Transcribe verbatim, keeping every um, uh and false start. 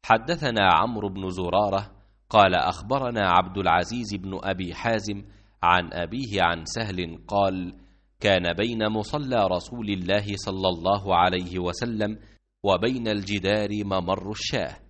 حدثنا عمرو بن زرارة قال أخبرنا عبد العزيز بن أبي حازم عن أبيه عن سهل قال كان بين مصلى رسول الله صلى الله عليه وسلم وبين الجدار ممر الشاه،